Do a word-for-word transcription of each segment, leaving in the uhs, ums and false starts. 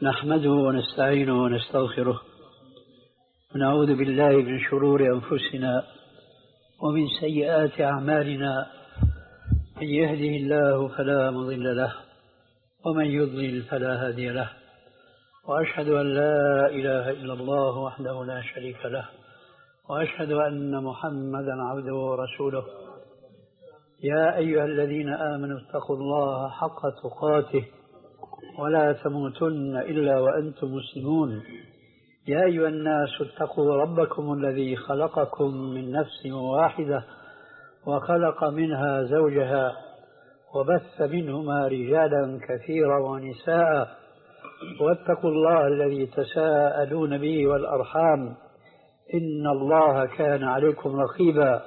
نحمده ونستعينه ونستغفره ونعوذ بالله من شرور أنفسنا ومن سيئات أعمالنا. من يهده الله فلا مضل له ومن يضلل فلا هادي له، وأشهد أن لا إله إلا الله وحده لا شريك له، وأشهد أن محمدا عبده ورسوله. يا أيها الذين آمنوا اتقوا الله حق تقاته ولا تموتن إلا وأنتم مسلمون. يا أيها الناس اتقوا ربكم الذي خلقكم من نفس واحدة وخلق منها زوجها وبث منهما رجالا كثيرا ونساء، واتقوا الله الذي تساءلون به والأرحام إن الله كان عليكم رقيبا.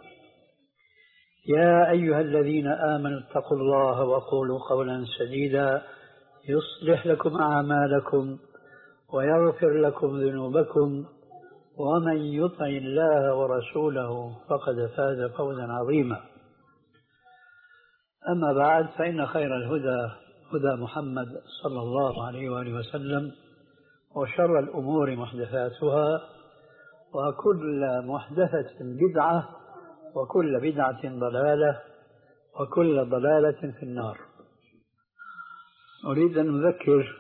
يا أيها الذين آمنوا اتقوا الله وقولوا قولا سديدا يصلح لكم أعمالكم ويغفر لكم ذنوبكم، ومن يطع الله ورسوله فقد فاز فوزا عظيما. أما بعد، فإن خير الهدى هدى محمد صلى الله عليه وآله وسلم، وشر الأمور محدثاتها، وكل محدثة بدعة، وكل بدعة ضلالة، وكل ضلالة في النار. أريد أن أذكر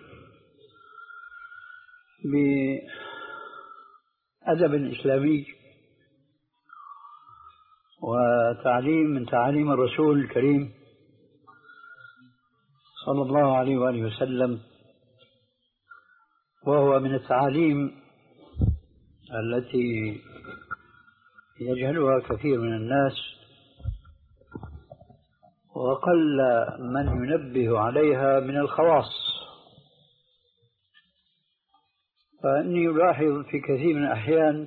بأدب إسلامي وتعليم من تعاليم الرسول الكريم صلى الله عليه وآله وسلم، وهو من التعاليم التي يجهلها كثير من الناس، وقل من ينبه عليها من الخواص. فإني ألاحظ في كثير من الأحيان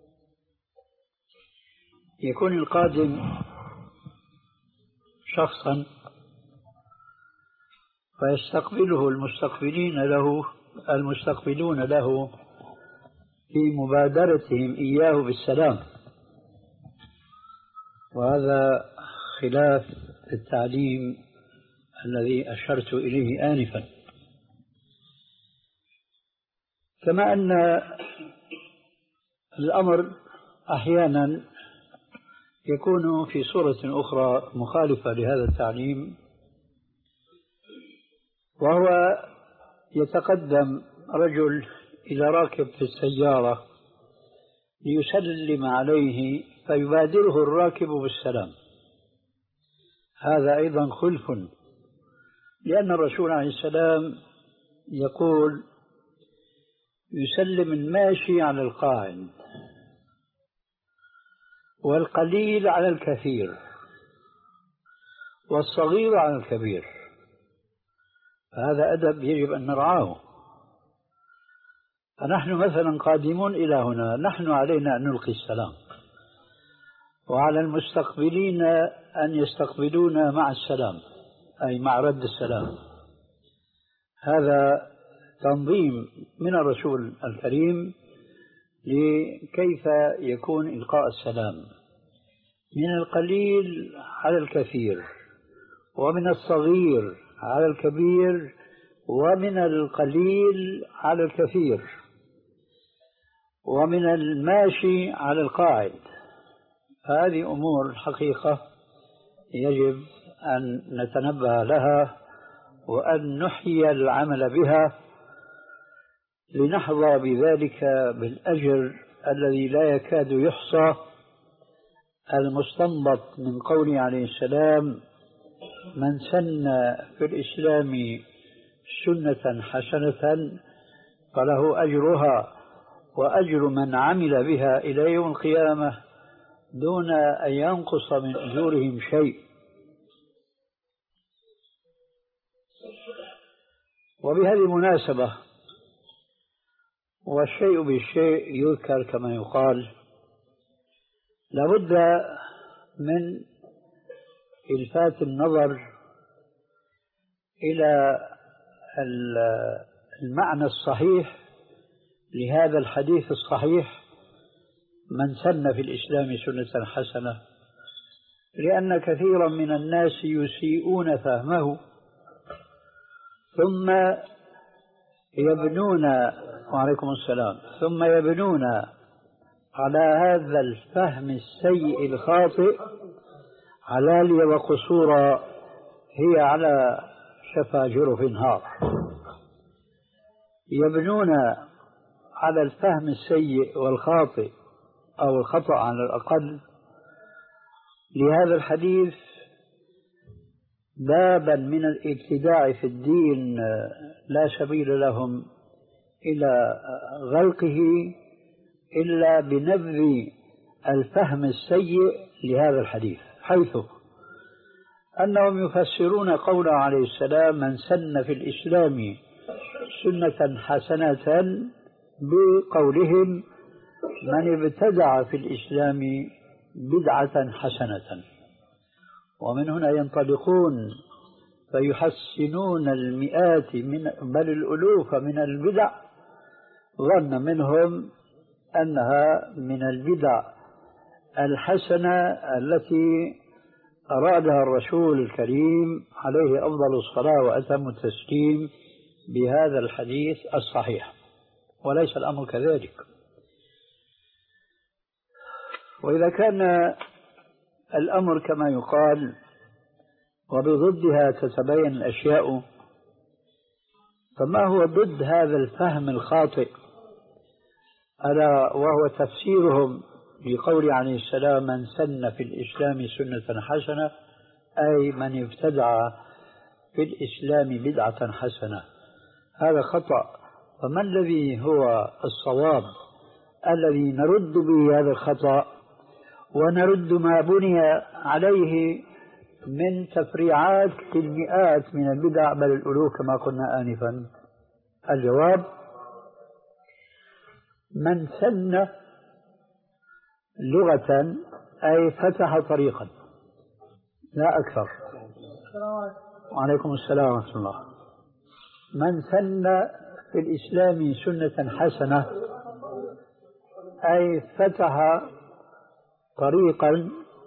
يكون القادم شخصا فيستقبله المستقبلين له المستقبلون له في مبادرتهم إياه بالسلام، وهذا خلاف التعليم الذي أشرت إليه آنفا. كما أن الأمر أحيانا يكون في صورة أخرى مخالفة لهذا التعليم، وهو يتقدم رجل إلى راكب في السيارة ليسلم عليه فيبادره الراكب بالسلام. هذا أيضا خلف، لأن الرسول عليه السلام يقول: يسلم الماشي على القاعد، والقليل على الكثير، والصغير على الكبير. هذا أدب يجب أن نرعاه. فنحن مثلا قادمون إلى هنا، نحن علينا أن نلقي السلام، وعلى المستقبلين أن يستقبلونا مع السلام، أي مع رد السلام. هذا تنظيم من الرسول الكريم لكيف يكون إلقاء السلام، من القليل على الكثير، ومن الصغير على الكبير، ومن القليل على الكثير، ومن الماشي على القاعد. هذه أمور الحقيقة يجب أن نتنبه لها وأن نحيي العمل بها، لنحظى بذلك بالأجر الذي لا يكاد يحصى، المستنبط من قوله عليه السلام: من سن في الإسلام سنة حسنة فله أجرها وأجر من عمل بها إلى يوم القيامة دون أن ينقص من أجورهم شيء. وبهذه المناسبة، والشيء بالشيء يذكر كما يقال، لابد من إلفات النظر إلى المعنى الصحيح لهذا الحديث الصحيح: من سن في الإسلام سنة حسنة، لأن كثيرا من الناس يسيئون فهمه ثم يبنون وعليكم السلام ثم يبنون على هذا الفهم السيء الخاطئ علالي وقصورا هي على شفا جرف نهار. يبنون على الفهم السيء والخاطئ أو الخطأ على الأقل لهذا الحديث بابا من الابتداع في الدين لا سبيل لهم إلى غلقه إلا بنبذ الفهم السيء لهذا الحديث، حيث أنهم يفسرون قوله عليه السلام من سن في الإسلام سنة حسنة بقولهم من ابتدع في الإسلام بدعة حسنة، ومن هنا ينطلقون فيحسنون المئات من بل الألوف من البدع ظن منهم أنها من البدع الحسنة التي أرادها الرسول الكريم عليه أفضل الصلاة وأتم التسليم بهذا الحديث الصحيح، وليس الأمر كذلك. وإذا كان الأمر كما يقال وبضدها تتبين الأشياء، فما هو ضد هذا الفهم الخاطئ؟ ألا وهو تفسيرهم لقول عليه السلام من سن في الإسلام سنة حسنة، أي من ابتدع في الإسلام بدعة حسنة. هذا خطأ. فما الذي هو الصواب الذي نرد به هذا الخطأ ونرد ما بني عليه من تفريعات في المئات من البدع بل الألوف كما قلنا آنفا؟ الجواب من سن لغة أي فتح طريقا لا أكثر. وعليكم السلام ورحمة الله. من سن في الإسلام سنة حسنة أي فتح طريقا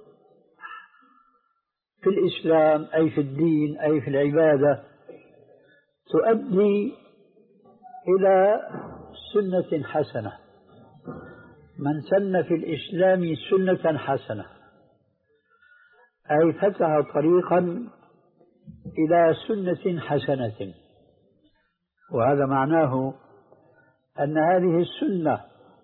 في الإسلام أي في الدين أي في العبادة تؤدي إلى سنة حسنة. من سن في الإسلام سنة حسنة أي فتح طريقا إلى سنة حسنة، وهذا معناه أن هذه السنة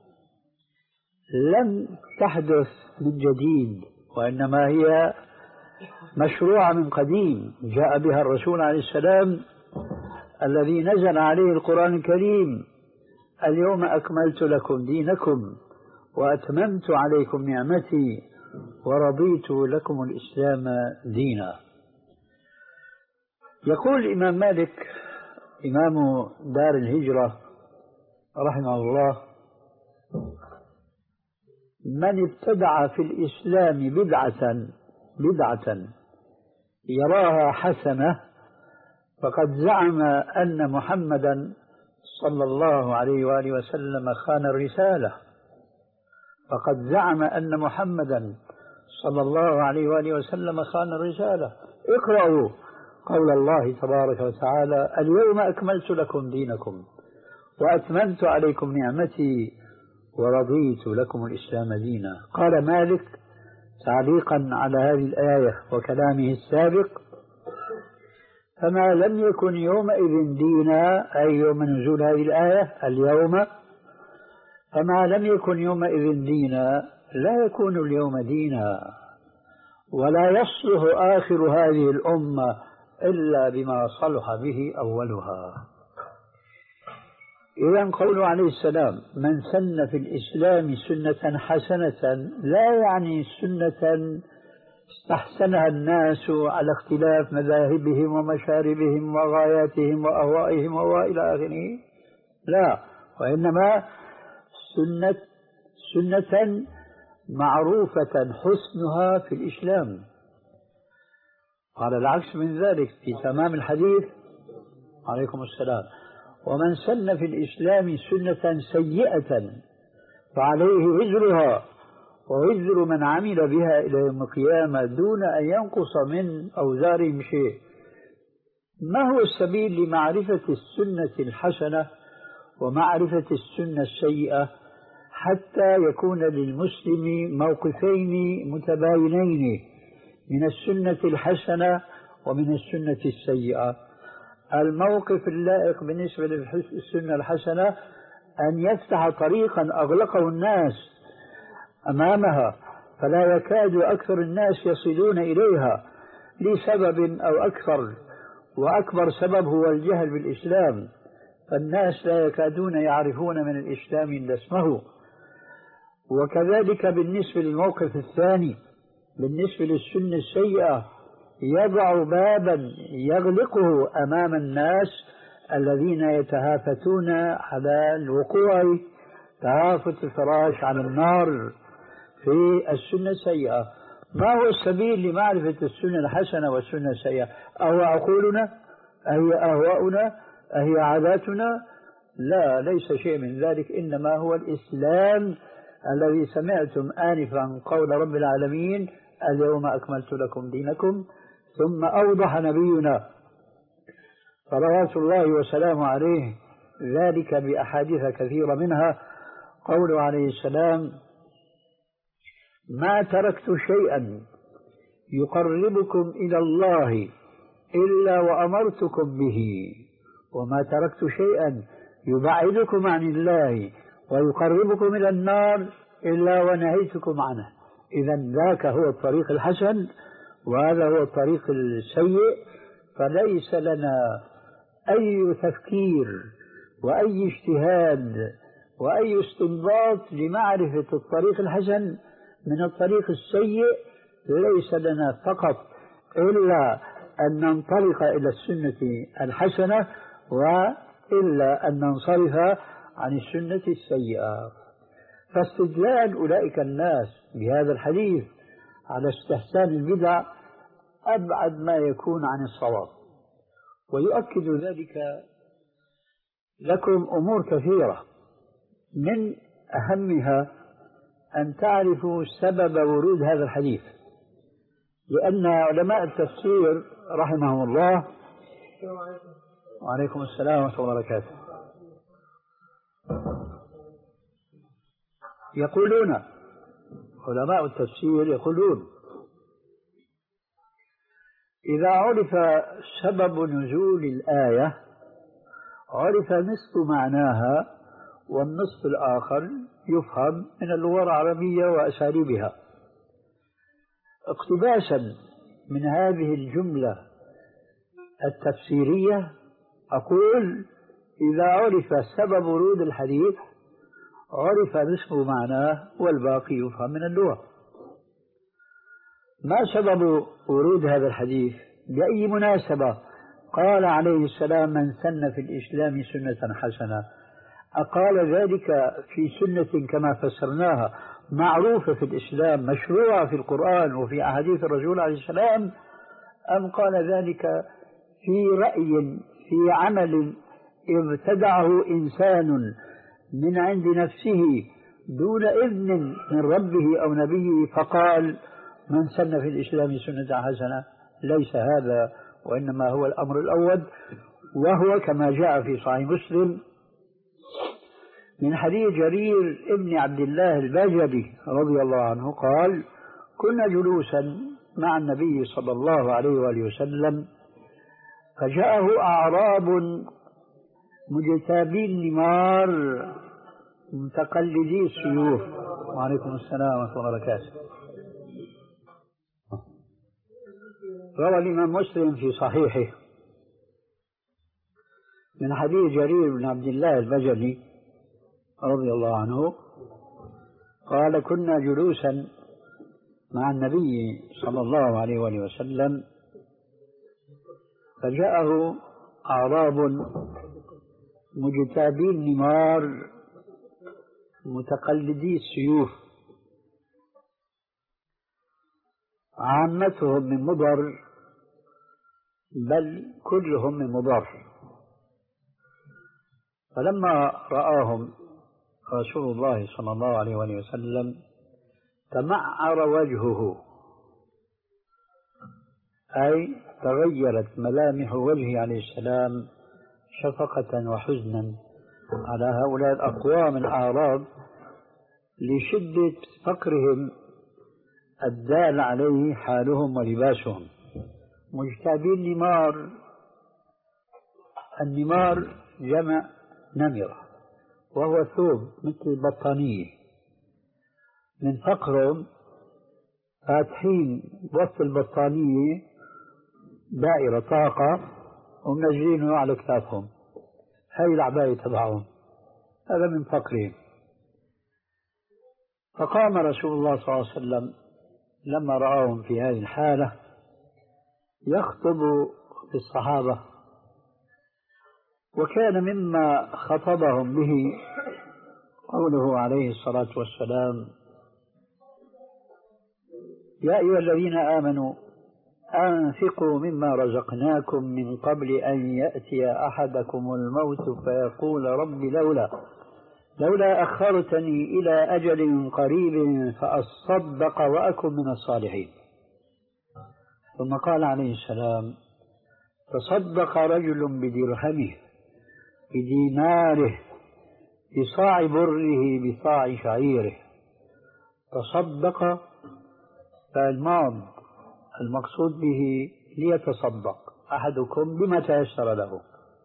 لم تحدث من جديد، وإنما هي مشروعة من قديم جاء بها الرسول عليه السلام الذي نزل عليه القرآن الكريم اليوم أكملت لكم دينكم وأتممت عليكم نعمتي ورضيت لكم الإسلام دينا. يقول الإمام مالك إمام دار الهجرة رحمه الله من ابتدع في الإسلام بدعة بدعة يراها حسنة فقد زعم أن محمدا صلى الله عليه وآله وسلم خان الرسالة، فقد زعم أن محمدا صلى الله عليه وآله وسلم خان الرسالة. اقرأوا قول الله تبارك وتعالى اليوم أكملت لكم دينكم وأتممت عليكم نعمتي ورضيت لكم الإسلام دينا. قال مالك تعليقا على هذه الآية وكلامه السابق فما لم يكن يومئذ دينا أي يوم نزول هذه الآية اليوم، فما لم يكن يومئذ دينا لا يكون اليوم دينا، ولا يصلح آخر هذه الأمة إلا بما صلح به أولها. إذن قوله عليه السلام من سن في الإسلام سنة حسنة لا يعني سنة استحسنها الناس على اختلاف مذاهبهم ومشاربهم وغاياتهم وأهوائهم وإلى آخره، لا، وإنما سنة سنة معروفة حسنها في الإسلام. على العكس من ذلك في تمام الحديث عليكم السلام ومن سن في الإسلام سنة سيئة فعليه وزرها ووزر من عمل بها إلى يوم القيامة دون أن ينقص من أوزارهم شيء. ما هو السبيل لمعرفة السنة الحسنة ومعرفة السنة السيئة حتى يكون للمسلم موقفين متباينين من السنة الحسنة ومن السنة السيئة؟ الموقف اللائق بالنسبة للسنة الحسنة أن يفتح طريقا أغلقه الناس أمامها فلا يكاد أكثر الناس يصلون إليها لسبب أو أكثر، وأكبر سبب هو الجهل بالإسلام، فالناس لا يكادون يعرفون من الإسلام إلا اسمه. وكذلك بالنسبة للموقف الثاني بالنسبة للسنة السيئة يضع بابا يغلقه أمام الناس الذين يتهافتون على الوقوع تهافت الفراش على النار في السنة السيئة. ما هو السبيل لمعرفة السنة الحسنة والسنة السيئة؟ أهو عقولنا؟ أهي أهواؤنا؟ أهي عاداتنا؟ لا، ليس شيء من ذلك، إنما هو الإسلام الذي سمعتم آنفا قول رب العالمين اليوم أكملت لكم دينكم. ثم أوضح نبينا صلوات الله وسلامه عليه ذلك بأحاديث كثيرة، منها قوله عليه السلام: ما تركت شيئا يقربكم إلى الله إلا وأمرتكم به، وما تركت شيئا يبعدكم عن الله ويقربكم إلى النار إلا ونهيتكم عنه. إذن ذاك هو الطريق الحسن وهذا هو الطريق السيء، فليس لنا أي تفكير وأي اجتهاد وأي استنباط لمعرفة الطريق الحسن من الطريق السيء. ليس لنا فقط إلا أن ننطلق إلى السنة الحسنة وإلا أن ننصرف عن السنة السيئة. فاستدلال أولئك الناس بهذا الحديث على استحسان البدع أبعد ما يكون عن الصواب. ويؤكد ذلك لكم أمور كثيرة، من أهمها أن تعرفوا سبب ورود هذا الحديث، لأن علماء التفسير رحمهم الله. وعليكم السلام ورحمة الله وبركاته. يقولون علماء التفسير يقولون إذا عرف سبب نزول الآية عرف نصف معناها، والنصف الآخر يفهم من اللغة العربية وأساليبها. اقتباسا من هذه الجملة التفسيرية أقول: إذا عرف سبب ورود الحديث عرف نصف معناه والباقي يفهم من اللغة. ما سبب ورود هذا الحديث؟ بأي مناسبة قال عليه السلام: من سن في الإسلام سنة حسنة؟ أقال ذلك في سنة كما فسرناها معروفة في الإسلام مشروعة في القرآن وفي أحاديث الرسول عليه السلام، أم قال ذلك في رأي في عمل ابتدعه إنسان من عند نفسه دون إذن من ربه أو نبيه فقال من سن في الإسلام سنة حسنة؟ ليس هذا، وإنما هو الأمر الأول، وهو كما جاء في صحيح مسلم من حديث جرير ابن عبد الله البجلي رضي الله عنه قال: كنا جلوسا مع النبي صلى الله عليه وآله وسلم فجاءه أعراب مجتابي النمار متقلدي السيوف. وعليكم السلام ورحمة الله وبركاته. روى الإمام مسلم في صحيحه من حديث جرير بن عبد الله البجلي رضي الله عنه قال: كنا جلوسا مع النبي صلى الله عليه وآله وسلم فجاءه أعراب مجتابي النمار متقلدي السيوف، عامتهم من مضر بل كلهم من مضر. فلما رآهم رسول الله صلى الله عليه وآله وسلم تمعر وجهه، أي تغيرت ملامح وجهه عليه السلام شفقة وحزنا على هؤلاء الأقوام الأعراب لشدة فقرهم الدال عليه حالهم ولباسهم، مجتابين نمار. النمار جمع نمرة، وهو ثوب مثل البطانية، من فقرهم فاتحين بوسط البطانية دائرة طاقة ومنزلينه على كتافهم، هاي العباية تبعهم، هذا من فقرهم. فقام رسول الله صلى الله عليه وسلم لما رآهم في هذه الحالة يخطب للصحابة، وكان مما خطبهم به قوله عليه الصلاة والسلام: يا أيها الذين آمنوا أنفقوا مما رزقناكم من قبل أن يأتي أحدكم الموت فيقول رب لولا لولا أخرتني إلى أجل قريب فأصدق وأكن من الصالحين. ثم قال عليه السلام: تصدق رجل بدرهمه بديناره بصاع بره بصاع شعيره. تصدق فالماض المقصود به ليتصدق أحدكم بما تيسر له.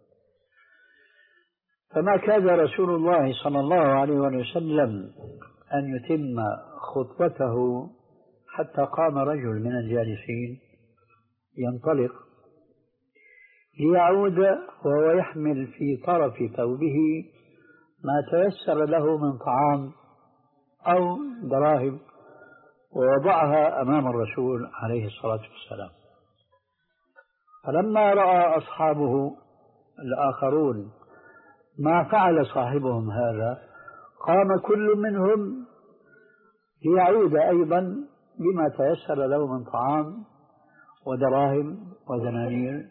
فما كاد رسول الله صلى الله عليه وسلم أن يتم خطبته حتى قام رجل من الجالسين ينطلق ليعود وهو يحمل في طرف ثوبه ما تيسر له من طعام أو دراهم، ووضعها أمام الرسول عليه الصلاة والسلام. فلما رأى أصحابه الآخرون ما فعل صاحبهم هذا قام كل منهم ليعود أيضا بما تيسر له من طعام ودراهم ودنانير،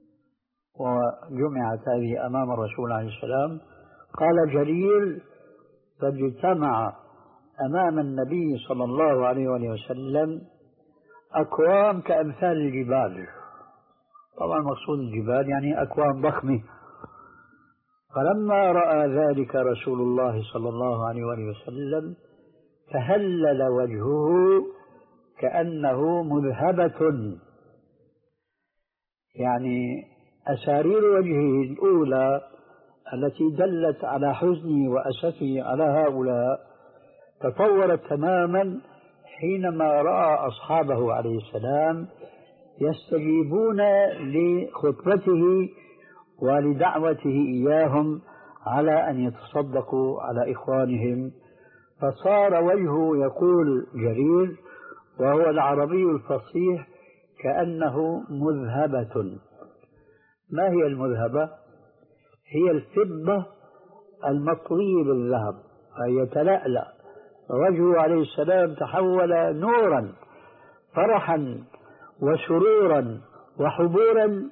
وجمعت هذه أمام الرسول عليه السلام. قال جرير: فاجتمع أمام النبي صلى الله عليه وسلم أكوام كأمثال الجبال. طبعا مقصود الجبال يعني أكوام ضخمة. فلما رأى ذلك رسول الله صلى الله عليه وسلم تهلل وجهه كأنه مذهبة، يعني أسارير وجهه الأولى التي دلت على حزنه وأسفه على هؤلاء تطورت تماما حينما رأى أصحابه عليه السلام يستجيبون لخطبته ولدعوته إياهم على أن يتصدقوا على إخوانهم. فصار وجهه يقول جرير وهو العربي الفصيح كأنه مذهبة. ما هي المذهبة؟ هي الفضة المطوية بالذهب، أي يتلألأ. وجهه عليه السلام تحول نورا فرحا وسرورا وحبورا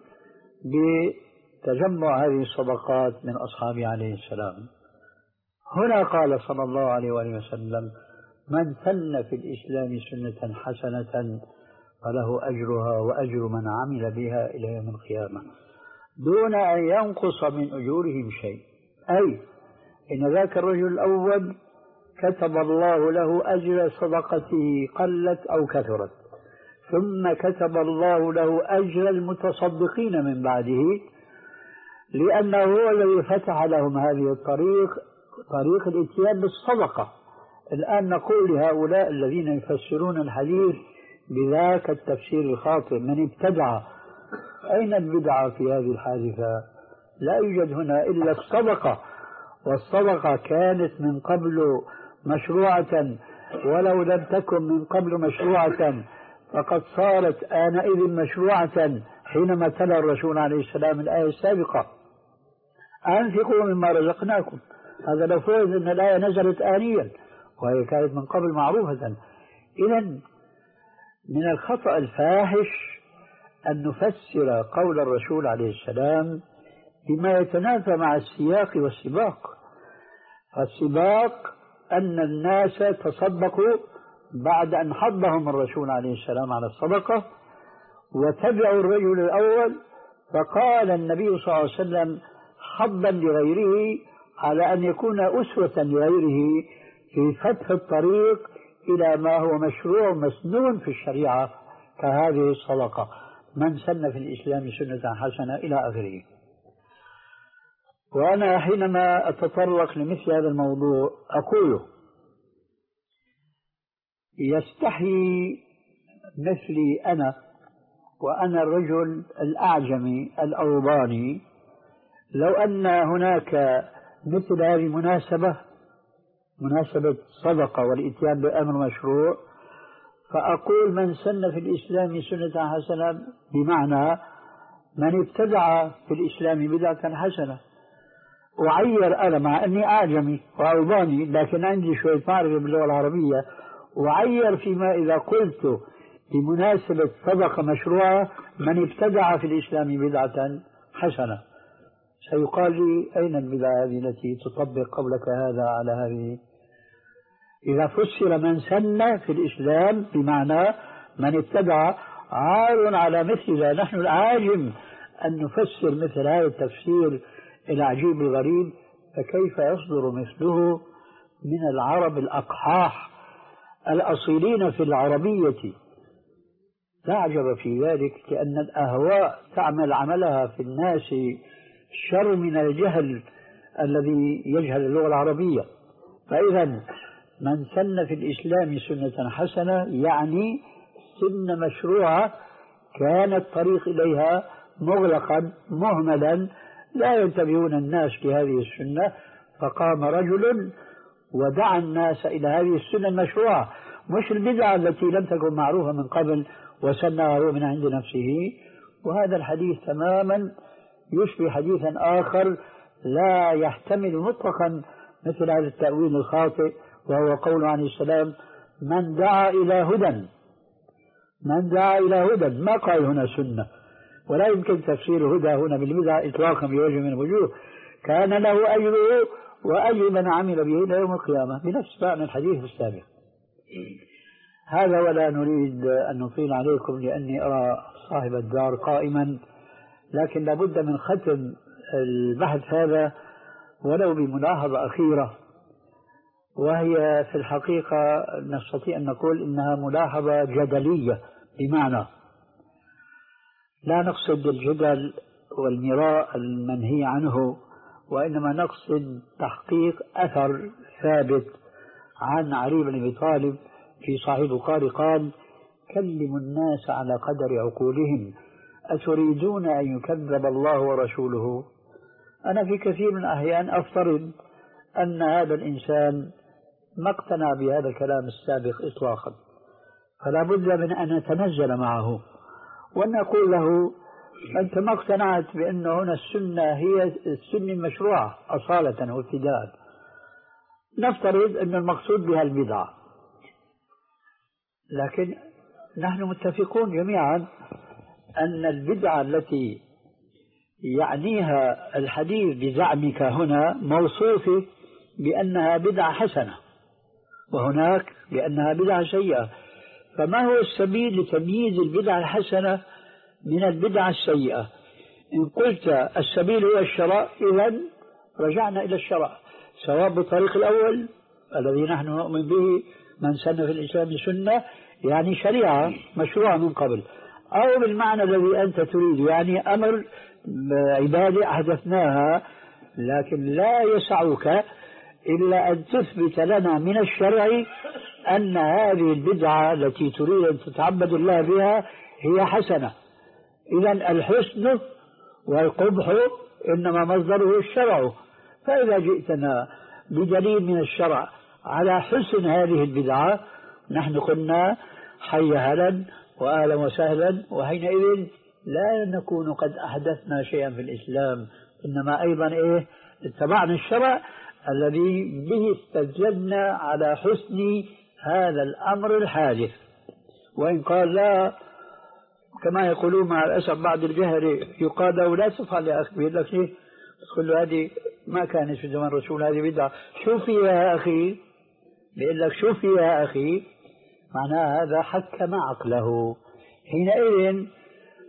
بتجمع هذه الصدقات من أصحابه عليه السلام. هنا قال صلى الله عليه وسلم: من سن في الإسلام سنة حسنة فله أجرها وأجر من عمل بها إلى يوم القيامة دون أن ينقص من أجورهم شيء. أي إن ذاك الرجل الأول كتب الله له أجر صدقته قلت أو كثرت، ثم كتب الله له أجر المتصدقين من بعده، لأنه هو الذي فتح لهم هذه الطريق، طريق الاتيان بالصدقة. الآن نقول لهؤلاء الذين يفسرون الحديث بذاك التفسير الخاطئ: من ابتدع. أين البدعة في هذه الحادثة؟ لا يوجد هنا إلا الصدقة، والصدقة كانت من قبل مشروعة، ولو لم تكن من قبل مشروعة فقد صارت آنئذ مشروعة حينما تلا الرسول عليه السلام الآية السابقة: أنفقوا مما رزقناكم. هذا لو فرض أن الآية نزلت آنيا وهي كانت من قبل معروفة. إذن من الخطأ الفاحش أن نفسر قول الرسول عليه السلام بما يتنافى مع السياق والسباق. فالسباق أن الناس تصدقوا بعد أن حضهم الرسول عليه السلام على الصدقة، وتبعوا الرجل الأول. فقال النبي صلى الله عليه وسلم حظا لغيره على أن يكون أسوة لغيره في فتح الطريق إلى ما هو مشروع مسنون في الشريعة كهذه الصدقة، من سن في الإسلام سنة حسنة إلى آخره. وأنا حينما أتطرق لمثل هذا الموضوع أقول يستحي مثلي أنا، وأنا الرجل الأعجمي الأوروباني، لو أن هناك مثل هذه المناسبة، مناسبة صدقة والإتيان بأمر مشروع، فأقول من سن في الإسلام سنة حسنة، بمعنى من ابتدع في الإسلام بدعة حسنة. أعير أنا مع أني أعجمي وأوروباني لكن عندي شوية معرفة باللغة العربية، أعير فيما إذا قلت بمناسبة صدقة مشروعة من ابتدع في الإسلام بدعة حسنة. سيقال لي أين البدعة هذه التي تطبق قولك هذا على هذه؟ إذا فسر من سن في الإسلام بمعنى من ابتدع عار على مثلنا نحن العاجم أن نفسر مثل هذا التفسير العجيب الغريب، فكيف يصدر مثله من العرب الأقحاح الأصيلين في العربية؟ لا عجب في ذلك، لأن الأهواء تعمل عملها في الناس شر من الجهل الذي يجهل اللغة العربية. فإذا من سن في الإسلام سنة حسنة يعني سنة مشروعة كان الطريق إليها مغلقا مهملا لا ينتبهون الناس لهذه السنة، فقام رجل ودعا الناس إلى هذه السنة المشروعة، مش البدعة التي لم تكن معروفة من قبل وسنها هو من عند نفسه. وهذا الحديث تماما يشبه حديثا آخر لا يحتمل مطلقا مثل هذا التأويل الخاطئ، وهو قول عليه السلام من دعا إلى هدى، من دعا إلى هدى، ما قال هنا سنة، ولا يمكن تفسير هدى هنا بالبدعة إطلاقا بوجه من الوجوه، كان له أجره وأجر من عمل به إلى يوم القيامة بنفس معنى الحديث السابق. هذا ولا نريد أن نطيل عليكم لأني أرى صاحب الدار قائما، لكن لابد من ختم البحث هذا ولو بملاحظة أخيرة، وهي في الحقيقة نستطيع أن نقول إنها ملاحظة جدلية، بمعنى لا نقصد الجدل والمراء المنهي عنه، وإنما نقصد تحقيق أثر ثابت عن علي بن أبي طالب في صحيح البخاري قال كلموا الناس على قدر عقولهم أتريدون أن يكذب الله ورسوله. أنا في كثير من الأحيان أفترض أن هذا الإنسان ما اقتنع بهذا الكلام السابق إطلاقا، فلا بد من أن نتنزل معه وأن نقول له أنت ما اقتنعت بأن هنا السنة هي السنة المشروعة أصالة وابتداء، نفترض أن المقصود بها البدعة، لكن نحن متفقون جميعا أن البدعة التي يعنيها الحديث بزعمك هنا موصوفة بأنها بدعة حسنة، وهناك بأنها بدعة سيئة. فما هو السبيل لتمييز البدعة الحسنة من البدعة السيئة؟ إن قلت السبيل هو الشرع، إذن رجعنا إلى الشرع، سواء بالطريق الأول الذي نحن نؤمن به من سن في الإسلام سنة يعني شريعة مشروعة من قبل، أو بالمعنى الذي أنت تريد يعني أمر عبادة أحدثناها، لكن لا يسعك إلا أن تثبت لنا من الشرع أن هذه البدعة التي تريد أن تتعبد الله بها هي حسنة. إذن الحسن والقبح إنما مصدره الشرع، فإذا جئتنا بدليل من الشرع على حسن هذه البدعة نحن قلنا حي هلا وأهلا وسهلا، وحينئذ لا نكون قد أحدثنا شيئا في الإسلام، إنما أيضا إيه اتبعنا الشرع الذي به استدللنا على حسن هذا الأمر الحادث. وإن قال لا كما يقولون مع الأسف بعض الجهل يقال له لا تفعل يا أخي، يقول لك ليه تقول له هذه ما كانت في زمن الرسول هذه بدعة، شوف فيها يا أخي، بيقول لك شوف فيها يا أخي، معناها هذا حكم عقله. حينئذ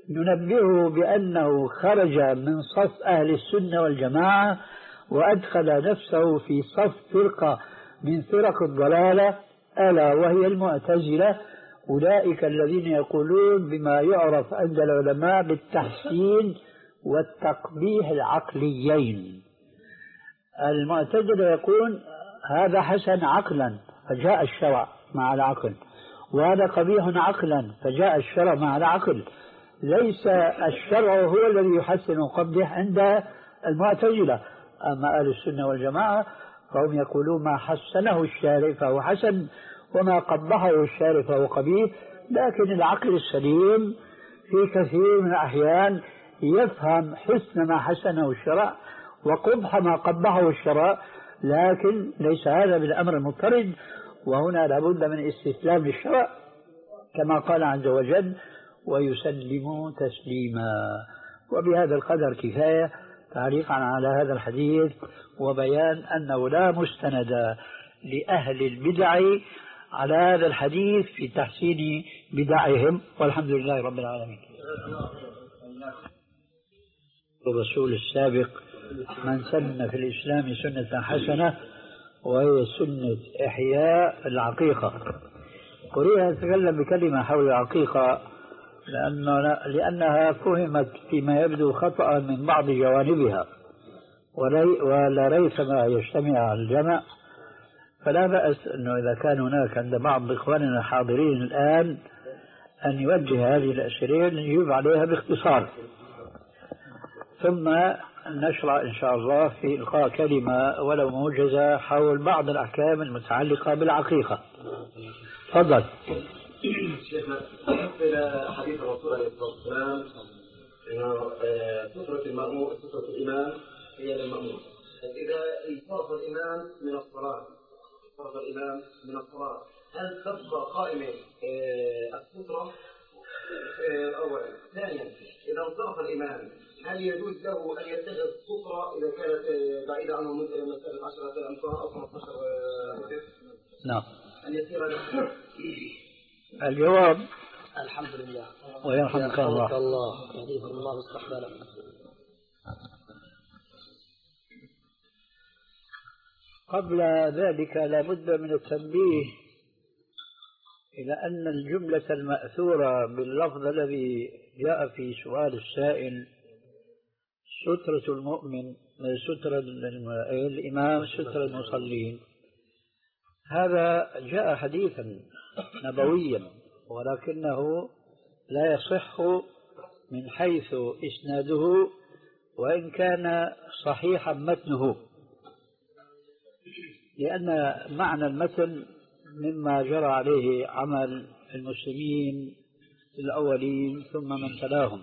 ننبهه بأنه خرج من صف أهل السنة والجماعة وأدخل نفسه في صف فرقة من فرق الضلالة، ألا وهي المعتزلة، أولئك الذين يقولون بما يعرف عند العلماء بالتحسين والتقبيح العقليين. المعتزلة يقول هذا حسن عقلا فجاء الشرع مع العقل، وهذا قبيح عقلا فجاء الشرع مع العقل. ليس الشرع هو الذي يحسن ويقبح عند المعتزلة. أما أهل السنة والجماعة فهم يقولون ما حسنه الشارع فهو حسن وما قبحه الشارع فهو قبيح، لكن العقل السليم في كثير من الأحيان يفهم حسن ما حسنه الشرع وقبح ما قبحه الشرع، لكن ليس هذا بالأمر المضطرد، وهنا لابد من استسلام للشرع كما قال عز وجل ويسلموا تسليما. وبهذا القدر كفاية تعليقا على هذا الحديث وبيان أنه لا مستند لأهل البدع على هذا الحديث في تحسين بدعهم، والحمد لله رب العالمين. الرسول السابق من سن في الإسلام سنة حسنة وهي سنة إحياء العقيقة. أريد أن أتكلم بكلمة حول العقيقة لأنه لأنها فهمت فيما يبدو خطأ من بعض جوانبها، ولا ريثما يجتمع على الجمع، فلا بأس أنه إذا كان هناك عند بعض إخواننا الحاضرين الآن أن يوجه هذه الأسئلة نجيب عليها باختصار، ثم نشرع إن شاء الله في إلقاء كلمة ولو موجزة حول بعض الأحكام المتعلقة بالعقيقة. تفضل. شيخنا، إلى حديث الرسول عليه الصلاة والسلام أنه سترة المأمور سترة الإمام هي للمأمور. إذا انصرف الإمام من الصلاة انصرف الإمام من الصلاة هل تبقى قائمة السترة؟ أولا. ثانيا، إذا انصرف الإمام هل يجوز له أن يتخذ سترة إذا كانت بعيدة عنه مسافة عشرة أمتار أو خمسة عشر متر؟ نعم. أن يسير له. الجواب الحمد لله ويرحمك الله. الله يهديكم الله مستقبلا. قبل ذلك لا بد من التنبيه إلى أن الجملة المأثورة باللفظ الذي جاء في سؤال السائل سترة المؤمن سترة الإمام سترة المصلين، هذا جاء حديثا نبويا ولكنه لا يصح من حيث إسناده وإن كان صحيحا متنه، لأن معنى المتن مما جرى عليه عمل المسلمين الأولين ثم من تلاهم.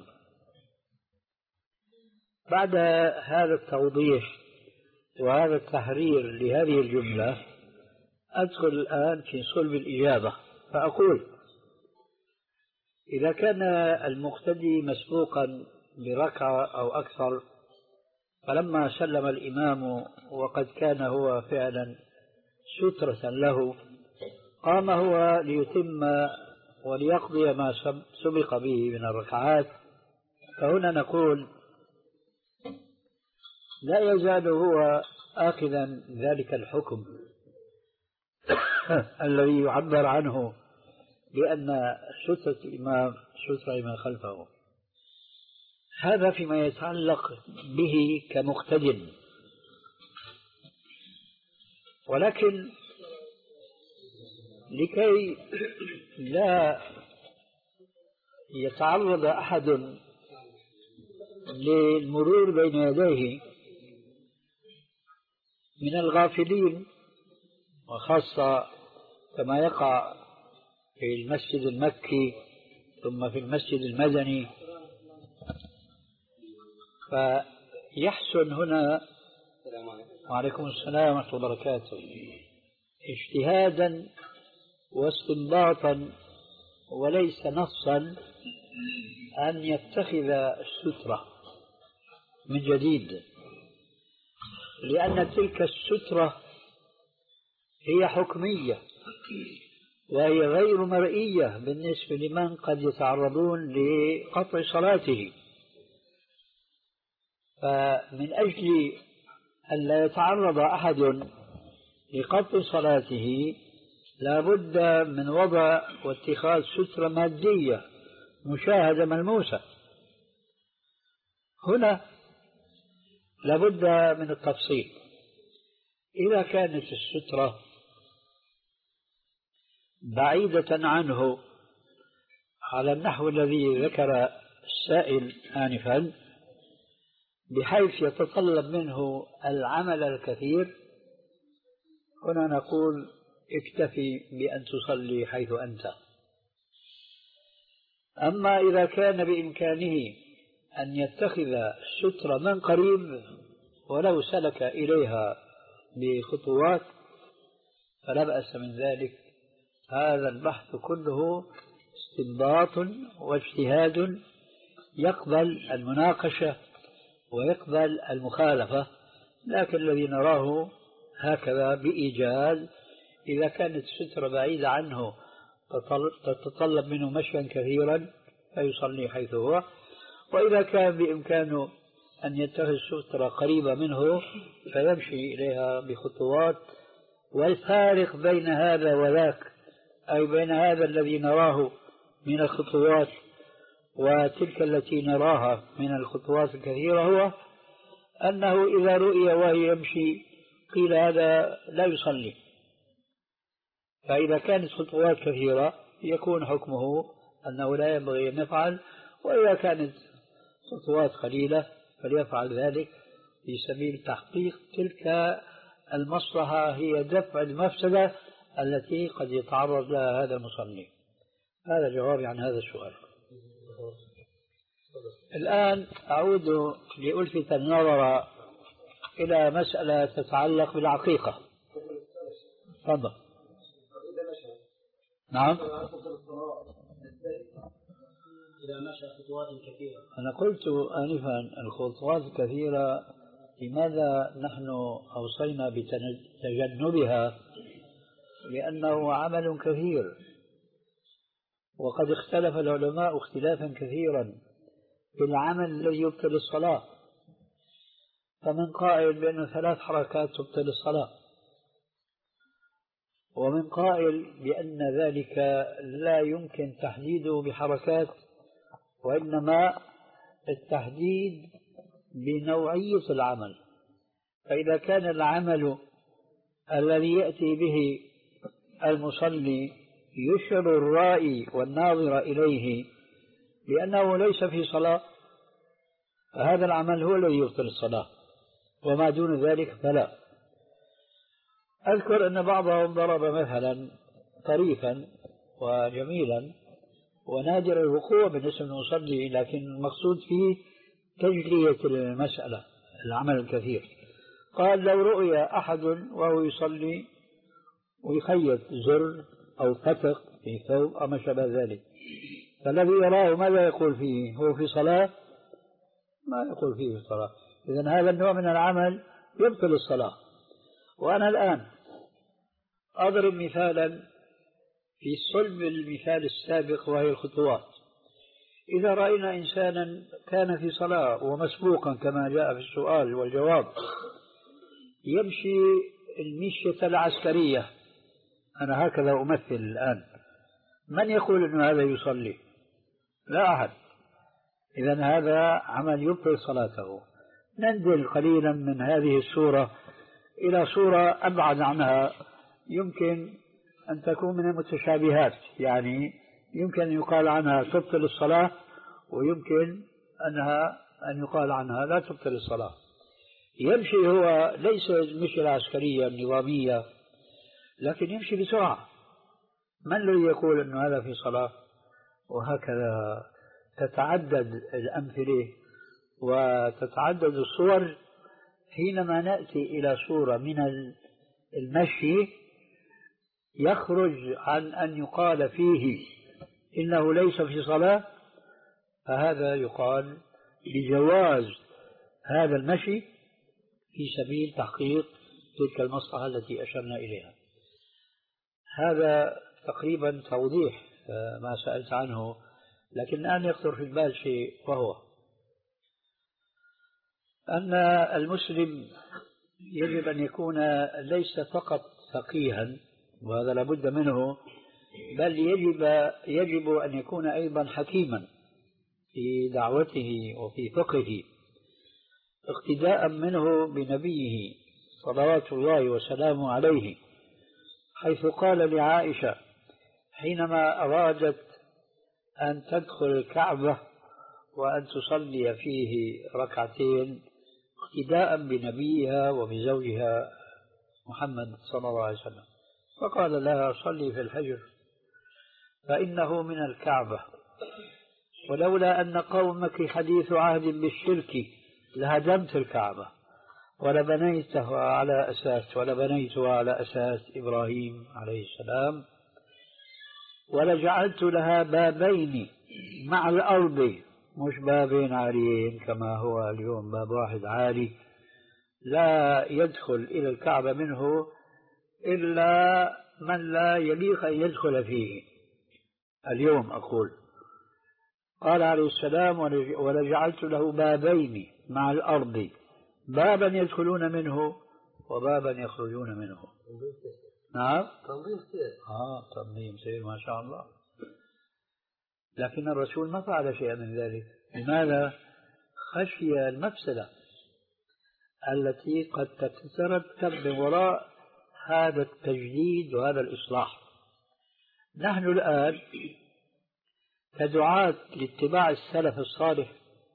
بعد هذا التوضيح وهذا التحرير لهذه الجملة أدخل الآن في صلب الإجابة فأقول إذا كان المقتدي مسبوقا بركعة أو أكثر فلما سلم الإمام وقد كان هو فعلا سترة له قام هو ليتم وليقضي ما سبق به من الركعات، فهنا نقول لا يزال هو آخذا ذلك الحكم الذي يعبر عنه بأن سترة الإمام سترة من خلفه. هذا فيما يتعلق به كمقتد، ولكن لكي لا يتعرض أحد للمرور بين يديه من الغافلين، وخاصة كما يقع في المسجد المكي ثم في المسجد المدني، فيحسن هنا وعليكم السلام ورحمة الله وبركاته اجتهادا واستنباطا وليس نصا أن يتخذ السترة من جديد، لأن تلك السترة هي حكمية وهي غير مرئية بالنسبة لمن قد يتعرضون لقطع صلاته. فمن أجل أن لا يتعرض أحد لقطع صلاته لا بد من وضع واتخاذ سترة مادية مشاهدة ملموسة. هنا لا بد من التفصيل. إذا كانت السترة بعيدة عنه على النحو الذي ذكر السائل آنفا بحيث يتطلب منه العمل الكثير، هنا نقول اكتفي بأن تصلي حيث أنت. أما إذا كان بإمكانه أن يتخذ السترة من قريب ولو سلك إليها بخطوات فلا بأس من ذلك. هذا البحث كله استنباط واجتهاد يقبل المناقشة ويقبل المخالفة، لكن الذي نراه هكذا بإيجاز إذا كانت السترة بعيدة عنه تتطلب منه مشيا كثيرا فيصلي حيث هو، وإذا كان بإمكانه أن يتخذ سترة قريبة منه فيمشي إليها بخطوات. والفارق بين هذا وذاك أي بين هذا الذي نراه من الخطوات وتلك التي نراها من الخطوات الكثيرة هو أنه إذا رؤي وهي يمشي قيل هذا لا يصلي. فإذا كانت خطوات كثيرة يكون حكمه أنه لا ينبغي أن يفعل، وإذا كانت خطوات قليلة فليفعل ذلك في سبيل تحقيق تلك المصلحة هي دفع المفسدة التي قد يتعرض لها هذا المصلي. هذا جوابي عن هذا السؤال. الآن أعود لألفت النظر إلى مسألة تتعلق بالعقيقة. تفضل. نعم. إذا مشى خطوات كثيرة. أنا قلت آنفا الخطوات الكثيرة لماذا نحن أوصينا بتجنبها؟ لأنه عمل كثير، وقد اختلف العلماء اختلافا كثيرا في العمل الذي يبطل الصلاة. فمن قائل بأن ثلاث حركات تبطل الصلاة، ومن قائل بأن ذلك لا يمكن تحديده بحركات، وإنما التحديد بنوعية العمل. فإذا كان العمل الذي يأتي به المصلي يشعر الرائي والناظر إليه بأنه ليس في صلاة فهذا العمل هو الذي يبطل الصلاة، وما دون ذلك فلا. أذكر أن بعضهم ضرب مثلا طريفا وجميلا ونادر الوقوع بالنسبة للمصلي، لكن المقصود فيه تجلية المسألة العمل الكثير. قال لو رؤي أحد وهو يصلي ويخيط زر أو فتق في ثوب أو ما شابه ذلك، فالذي يراه ماذا يقول فيه؟ هو في صلاة؟ ما يقول فيه في صلاة. إذن هذا النوع من العمل يبطل الصلاة. وأنا الآن أضرب مثالا في صلب المثال السابق وهي الخطوات. إذا رأينا إنسانا كان في صلاة ومسبوقا كما جاء في السؤال والجواب يمشي المشية العسكرية، أنا هكذا أمثل الآن، من يقول أن هذا يصلي؟ لا أحد. إذن هذا عمل يبطل صلاته. ننزل قليلا من هذه الصورة إلى صورة أبعد عنها، يمكن أن تكون من المتشابهات، يعني يمكن أن يقال عنها تبطل الصلاة ويمكن أنها أن يقال عنها لا تبطل الصلاة. يمشي هو ليس المشي العسكرية النظامية، لكن يمشي بسرعة، من الذي يقول أن هذا في صلاة؟ وهكذا تتعدد الأمثلة وتتعدد الصور. حينما نأتي إلى صورة من المشي يخرج عن أن يقال فيه إنه ليس في صلاة، فهذا يقال بجواز هذا المشي في سبيل تحقيق تلك المصلحة التي أشرنا إليها. هذا تقريبا توضيح ما سألت عنه، لكن الآن يخطر في البال شيء، وهو أن المسلم يجب أن يكون ليس فقط فقيها، وهذا لابد منه، بل يجب يجب أن يكون أيضا حكيما في دعوته وفي فقهه، اقتداء منه بنبيه صلوات الله وسلامه عليه، حيث قال لعائشة حينما أرادت أن تدخل الكعبة وأن تصلي فيه ركعتين اقتداء بنبيها وبزوجها محمد صلى الله عليه وسلم، فقال لها صلي في الحجر فإنه من الكعبة، ولولا أن قومك حديث عهد بالشرك لهدمت الكعبة ولبنيتها على أساس ولبنيتها على أساس إبراهيم عليه السلام، ولجعلت لها بابين مع الأرض، مش بابين عاليين كما هو اليوم، باب واحد عالي لا يدخل إلى الكعبة منه إلا من لا يليق أن يدخل فيه اليوم. أقول قال عليه السلام ولجعلت له بابين مع الأرض، بابا يدخلون منه وبابا يخرجون منه. نعم تنظيم سير. آه تنظيم سير ما شاء الله. لكن الرسول ما فعل شيئا من ذلك. لماذا؟ خشي المفسدة التي قد تترتب من وراء هذا التجديد وهذا الإصلاح. نحن الآن كدعاة لاتباع السلف الصالح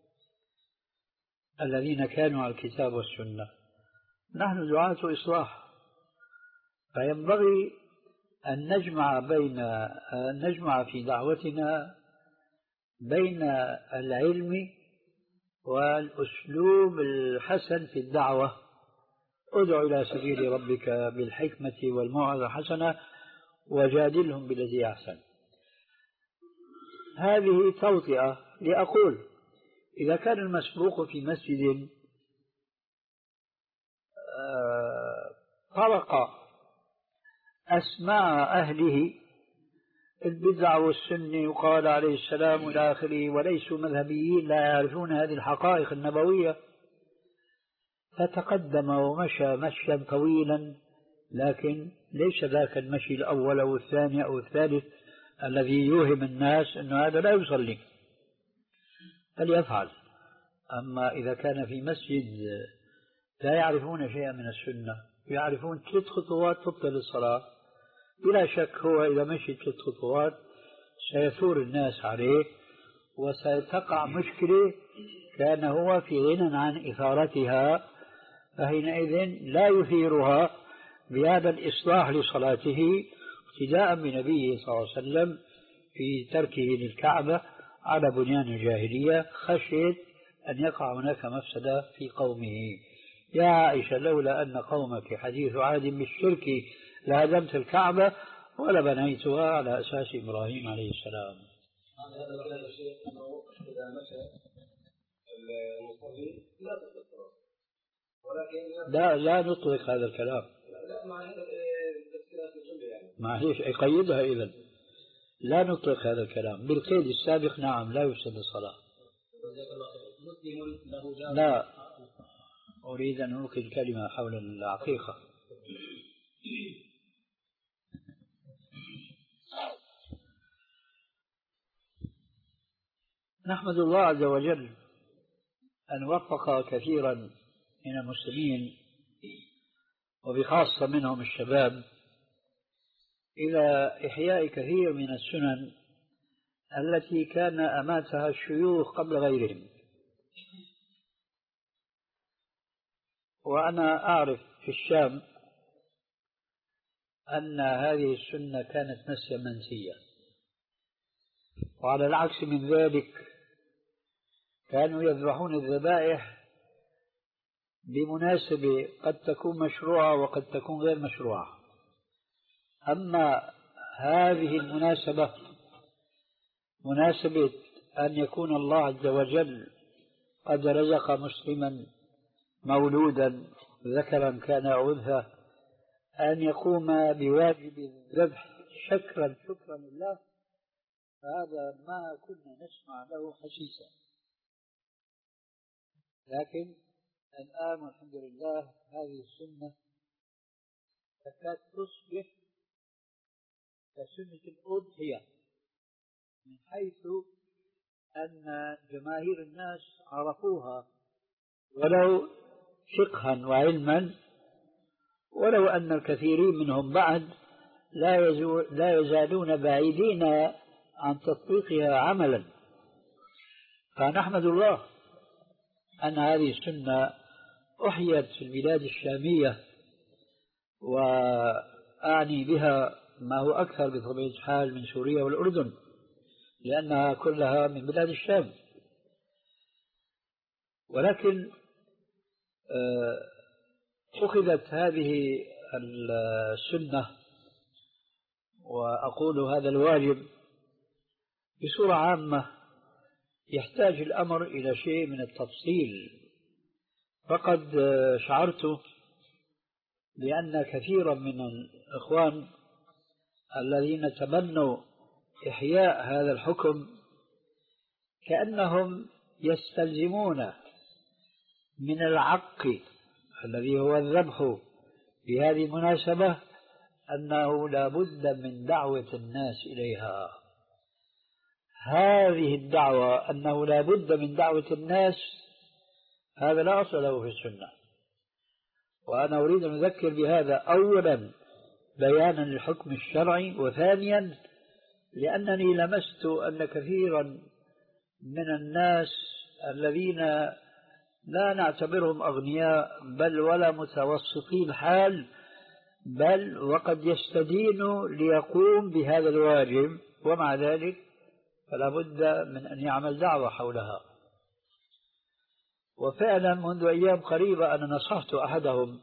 الذين كانوا على الكتاب والسنة، نحن دعاة إصلاح، فينبغي أن نجمع بين أن نجمع في دعوتنا بين العلم والأسلوب الحسن في الدعوة. ادع إلى سبيل ربك بالحكمة والموعظة الحسنة وجادلهم بالذي أحسن. هذه توطئة لأقول إذا كان المسبوق في مسجد طرق أسماع أهله البدع والسنة وقال عليه السلام إلى آخره، وليسوا مذهبيين لا يعرفون هذه الحقائق النبوية، فتقدم ومشى مشيا طويلا، لكن ليس ذاك المشي الأول أو الثاني أو الثالث الذي يوهم الناس أن هذا لا يصلي، فليفعل. أما إذا كان في مسجد لا يعرفون شيئا من السنة، يعرفون ثلاث خطوات تبطل الصلاة، بلا شك هو إذا مشي ثلاث خطوات سيثور الناس عليه وستقع مشكلة كان هو في غنى عن إثارتها، فحينئذ لا يثيرها بهذا الإصلاح لصلاته اقتداء بنبيه صلى الله عليه وسلم في تركه للكعبة على بنيان الجاهلية، خشيت أن يقع هناك مفسدة في قومه. يا عائشة لولا أن قومك حديث عهد بالشرك لهدمت الكعبة ولبنيتها على أساس إبراهيم عليه السلام. هذا معنى الشيخ أنه إذا مشى المصلي لا تطلق الصلاة، ولكن لا لا نطلق هذا الكلام. لا مع هذا الاختلاف الجملة يعني. معليش يقيدها إذن. لا نطلق هذا الكلام بالقيد السابق. نعم لا يفسد الصلاة. لا أريد أن ألقي الكلمة حول العقيقة. نحمد الله عز وجل أن وفق كثيرا من المسلمين وبخاصة منهم الشباب إلى إحياء كثير من السنن التي كان أماتها الشيوخ قبل غيرهم. وأنا أعرف في الشام أن هذه السنة كانت نسيا منسية، وعلى العكس من ذلك كانوا يذبحون الذبائح بمناسبة قد تكون مشروعة وقد تكون غير مشروعة. أما هذه المناسبة مناسبة أن يكون الله عز وجل قد رزق مسلما مولودا ذكرا كان أو أنثى أن يقوم بواجب الذبح شكرا شكرا لله، فهذا ما كنا نسمع له حسيسا. لكن الآن والحمد لله هذه السنة تكاد تصبح كسنة الأضحية، من حيث أن جماهير الناس عرفوها ولو فقها وعلما، ولو أن الكثيرين منهم بعد لا, لا يزالون بعيدين عن تطبيقها عملا. فنحمد الله أن هذه السنة أحيت في البلاد الشامية، وأعني بها ما هو أكثر بطبيعة الحال من سوريا والأردن، لأنها كلها من بلاد الشام. ولكن أخذت هذه السنة، وأقول هذا الواجب بصورة عامة، يحتاج الأمر إلى شيء من التفصيل. فقد شعرت بأن كثيرا من الإخوان الذين تمنوا إحياء هذا الحكم كأنهم يستلزمون من العق الذي هو الذبح في هذه المناسبة أنه لا بد من دعوة الناس إليها. هذه الدعوة أنه لا بد من دعوة الناس، هذا لا أصل له في السنة. وأنا أريد أن أذكر بهذا، أولا بيانا للحكم الشرعي، وثانيا لأنني لمست أن كثيرا من الناس الذين لا نعتبرهم أغنياء بل ولا متوسطي الحال، بل وقد يستدين ليقوم بهذا الواجب، ومع ذلك فلا بد من أن يعمل دعوة حولها. وفعلا منذ أيام قريبة أنا نصحت أحدهم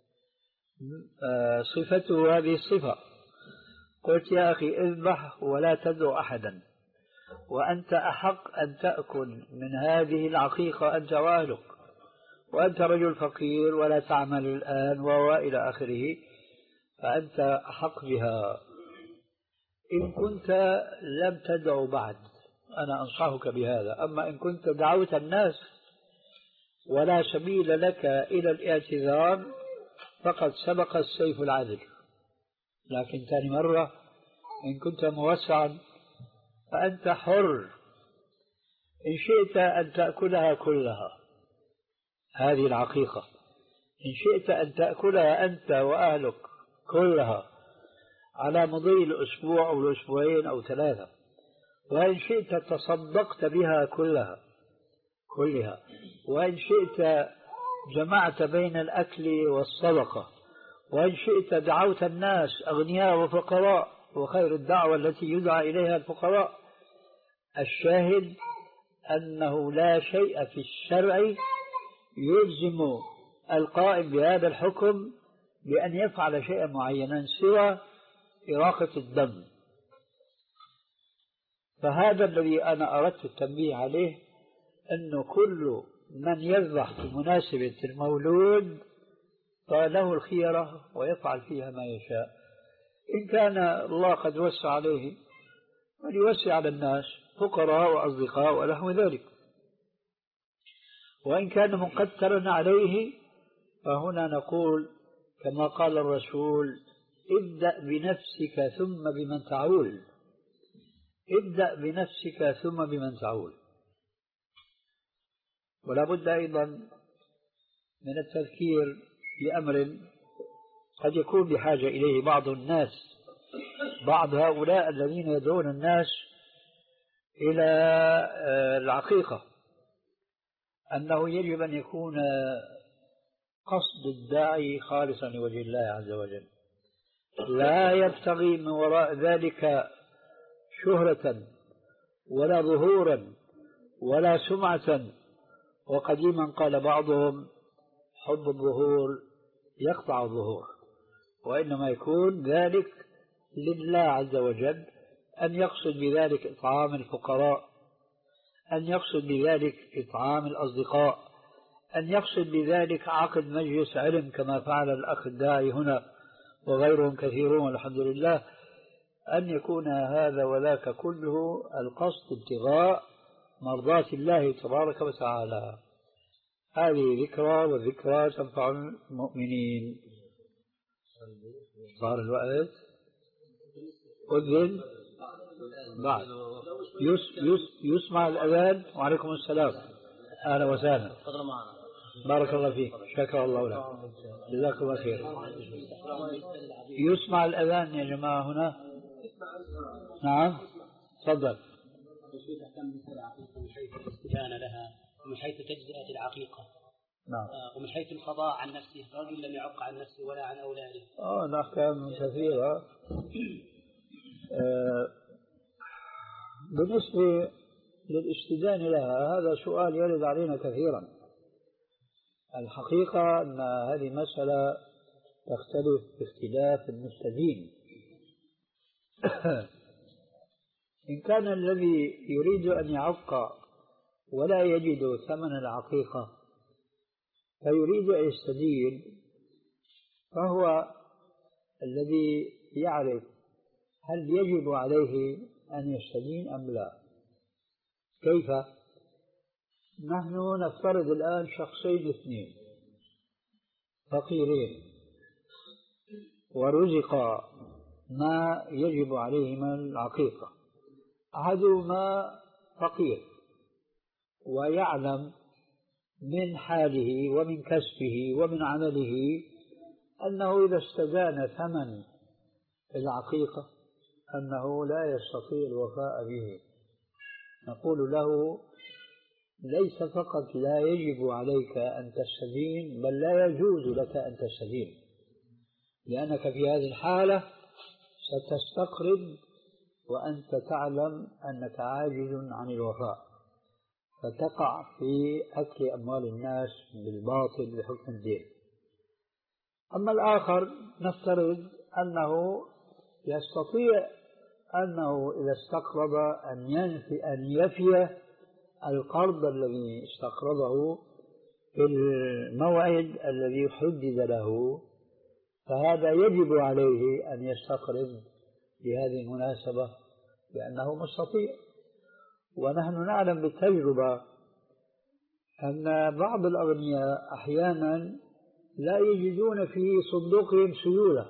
صفته هذه الصفة، قلت يا أخي اذبح ولا تدعو أحدا، وأنت أحق أن تأكل من هذه العقيقة أنت وأهلك، وأنت رجل فقير ولا تعمل الآن وإلى آخره، فأنت أحق بها. إن كنت لم تدعو بعد أنا أنصحك بهذا، أما إن كنت دعوت الناس ولا سبيل لك إلى الاعتذار فقد سبق السيف العدل. لكن ثاني مرة إن كنت موسعا فأنت حر، إن شئت أن تأكلها كلها هذه العقيقة، إن شئت أن تأكلها أنت وأهلك كلها على مضي الأسبوع أو الأسبوعين أو ثلاثة، وإن شئت تصدقت بها كلها كلها، وإن شئت جمعت بين الأكل والصدقة، وإن شئت دعوت الناس أغنياء وفقراء، وخير الدعوة التي يدعى إليها الفقراء. الشاهد أنه لا شيء في الشرع يلزم القائم بهذا الحكم بأن يفعل شيئا معينا سوى إراقة الدم. فهذا الذي أنا أردت التنبيه عليه، أنه كل من يذبح في مناسبة المولود فله الخيرة ويفعل فيها ما يشاء. إن كان الله قد وسع عليه وليوسع على الناس فقراء وأصدقاء ونحو ذلك، وإن كان مقترا عليه فهنا نقول كما قال الرسول: ابدأ بنفسك ثم بمن تعول، ابدأ بنفسك ثم بمن تعول. ولا بد أيضا من التذكير بأمر قد يكون بحاجة إليه بعض الناس، بعض هؤلاء الذين يدعون الناس إلى العقيقة، أنه يجب أن يكون قصد الداعي خالصا لوجه الله عز وجل، لا يبتغي من وراء ذلك شهرة ولا ظهورا ولا سمعة. وقديما قال بعضهم: حب الظهور يقطع الظهور. وإنما يكون ذلك لله عز وجل، أن يقصد بذلك إطعام الفقراء، أن يقصد بذلك إطعام الأصدقاء، أن يقصد بذلك عقد مجلس علم كما فعل الأخ الداعي هنا وغيرهم كثيرون والحمد لله، أن يكون هذا وذاك كله القصد ابتغاء مرضات الله تبارك وتعالى. هذه ذكرى، والذكرى تنفع المؤمنين. صار الوقت أذن بعد يس يس يسمع الأذان. وعليكم السلام، أهلا وسهلا، بارك الله فيك، شكر الله لك، جزاك الله خير. يسمع الأذان يا جماعة هنا؟ نعم تفضل. وشو تهتم بالعقيقة من حيث الاستدانة لها، ومن حيث تجزئة العقيقة، نعم، ومن حيث القضاء عن نفسه، رجل لم يعق عن نفسه ولا عن أولاده. آه الأحكام كثيرة. آه بالنسبة للاستدانة لها، هذا سؤال يرد علينا كثيرا. الحقيقة أن هذه مسألة تختلف باختلاف المستدين. إن كان الذي يريد أن يعق ولا يجد ثمن العقيقة فيريد أن يستدين، فهو الذي يعرف هل يجب عليه أن يستدين أم لا. كيف؟ نحن نفترض الآن شخصين اثنين فقيرين ورزقا ما يجب عليهما العقيقة. أحدهما فقير ويعلم من حاله ومن كسبه ومن عمله أنه إذا استدان ثمن العقيقة أنه لا يستطيع الوفاء به. نقول له ليس فقط لا يجب عليك أن تستدين، بل لا يجوز لك أن تستدين، لأنك في هذه الحالة ستستقرض وأنت تعلم أنك عاجز عن الوفاء، فتقع في أكل أموال الناس بالباطل بحكم الدين. أما الآخر نفترض أنه يستطيع أنه إذا استقرض أن ينفي أن يفي القرض الذي استقرضه في الموعد الذي حدد له، فهذا يجب عليه أن يستقرض بهذه المناسبة لأنه مستطيع. ونحن نعلم بالتجربة أن بعض الأغنياء أحيانا لا يجدون في صندوقهم سيولة،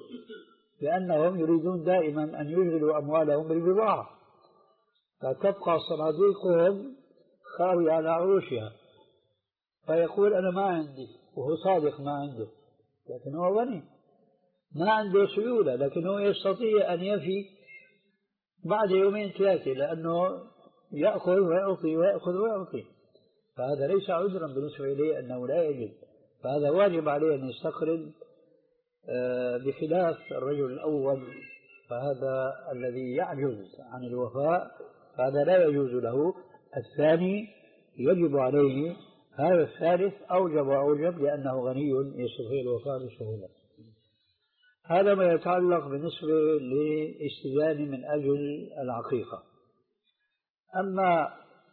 لأنهم يريدون دائما أن يشغلوا أموالهم بالبضاعة، فتبقى صناديقهم خاوية على عروشها، فيقول أنا ما عندي، وهو صادق ما عنده، لكن هو غني ما عنده سيولة، لكنه يستطيع أن يفي بعد يومين ثلاثة، لأنه يأخذ ويعطي ويأخذ ويعطي، فهذا ليس عذرا بالنسبة إليه أنه لا يجد، فهذا واجب عليه أن يستقرض. بخلاف الرجل الأول فهذا الذي يعجز عن الوفاء فهذا لا يجوز له. الثاني يجب عليه، هذا الثالث أوجب وأوجب لأنه غني يستطيع الوفاء بسهولة. هذا ما يتعلق بالنسبة للاستدانة من أجل العقيقة. أما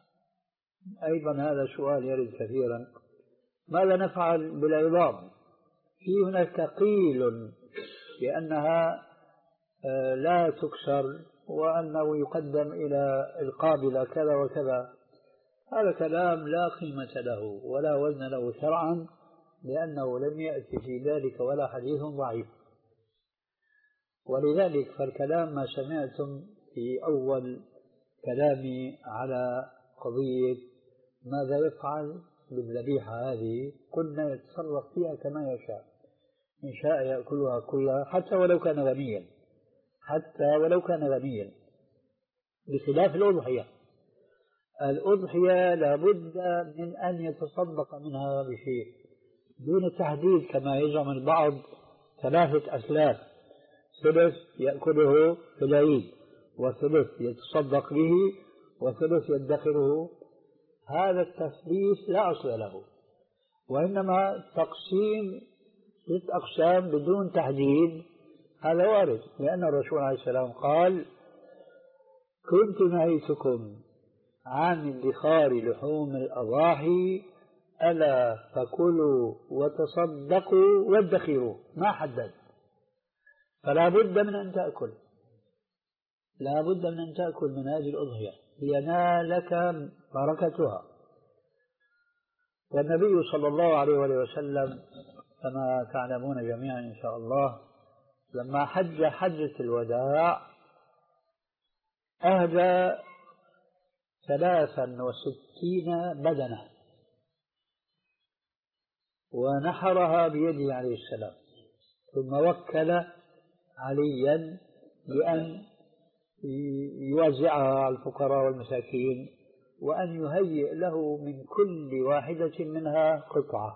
أيضا هذا سؤال يرد كثيرا، ماذا نفعل بالعظام؟ في هناك قيل بأنها لا تكسر وأنه يقدم إلى القابلة كذا وكذا. هذا كلام لا قيمة له ولا وزن له شرعا، لأنه لم يأتي في ذلك ولا حديث ضعيف. ولذلك فالكلام ما سمعتم في أول كلامي على قضية ماذا يفعل بالذبيحة هذه، كنا يتصرف فيها كما يشاء، إن شاء يأكلها كلها حتى ولو كان غنيا، حتى ولو كان غنيا، بخلاف الأضحية. الأضحية لابد من أن يتصدق منها بشيء دون تحديد كما يزعم البعض ثلاثة أسلاف، ثلث يأكله في العيد، وثلث يتصدق به، وثلث يدخره. هذا التثليث لا أصل له، وإنما تقسيم ست أقسام بدون تحديد هذا وارد، لأن الرسول عليه السلام قال كنت نهيتكم عن ادخار لحوم الأضاحي ألا فكلوا وتصدقوا وادخروا، ما حدد، فلا بد من أن تأكل. لا بد من أن تأكل من هذه الأضحية لينالك بركتها. والنبي صلى الله عليه وسلم كما تعلمون جميعا إن شاء الله لما حج حجة الوداع أهدى ثلاثا وستين بدنة ونحرها بيده عليه السلام، ثم وكل عليا بأن يوزعها على الفقراء والمساكين وأن يهيئ له من كل واحدة منها قطعة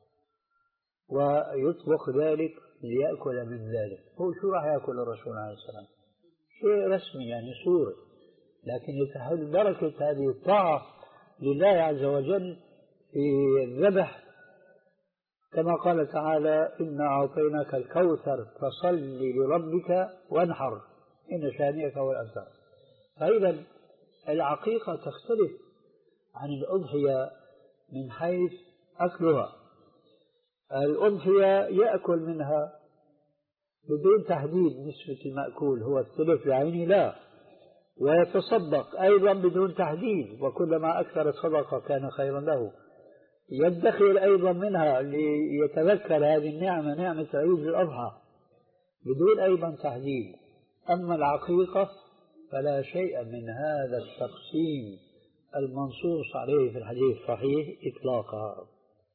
ويطبخ ذلك ليأكل من ذلك. هو شو راح يأكل الرسول عليه السلام؟ شيء رسمي يعني صورة، لكن يتحل بركة هذه الطاعة لله عز وجل في الذبح، كما قال تعالى إنا أعطيناك الكوثر فصل لربك وانحر إن شانئك هو الأبتر. فإذا العقيقة تختلف عن الأضحية من حيث أكلها. الأضحية يأكل منها بدون تحديد نسبة المأكول، هو الثلث بعينه لا، ويتصدق أيضا بدون تحديد، وكلما أكثر الصدقة كان خيرا له. يدخر أيضا منها ليتذكر هذه النعمة نعمة عيد الأضحى بدون أيضا تحديد. أما العقيقة فلا شيء من هذا التقسيم المنصوص عليه في الحديث الصحيح إطلاقا.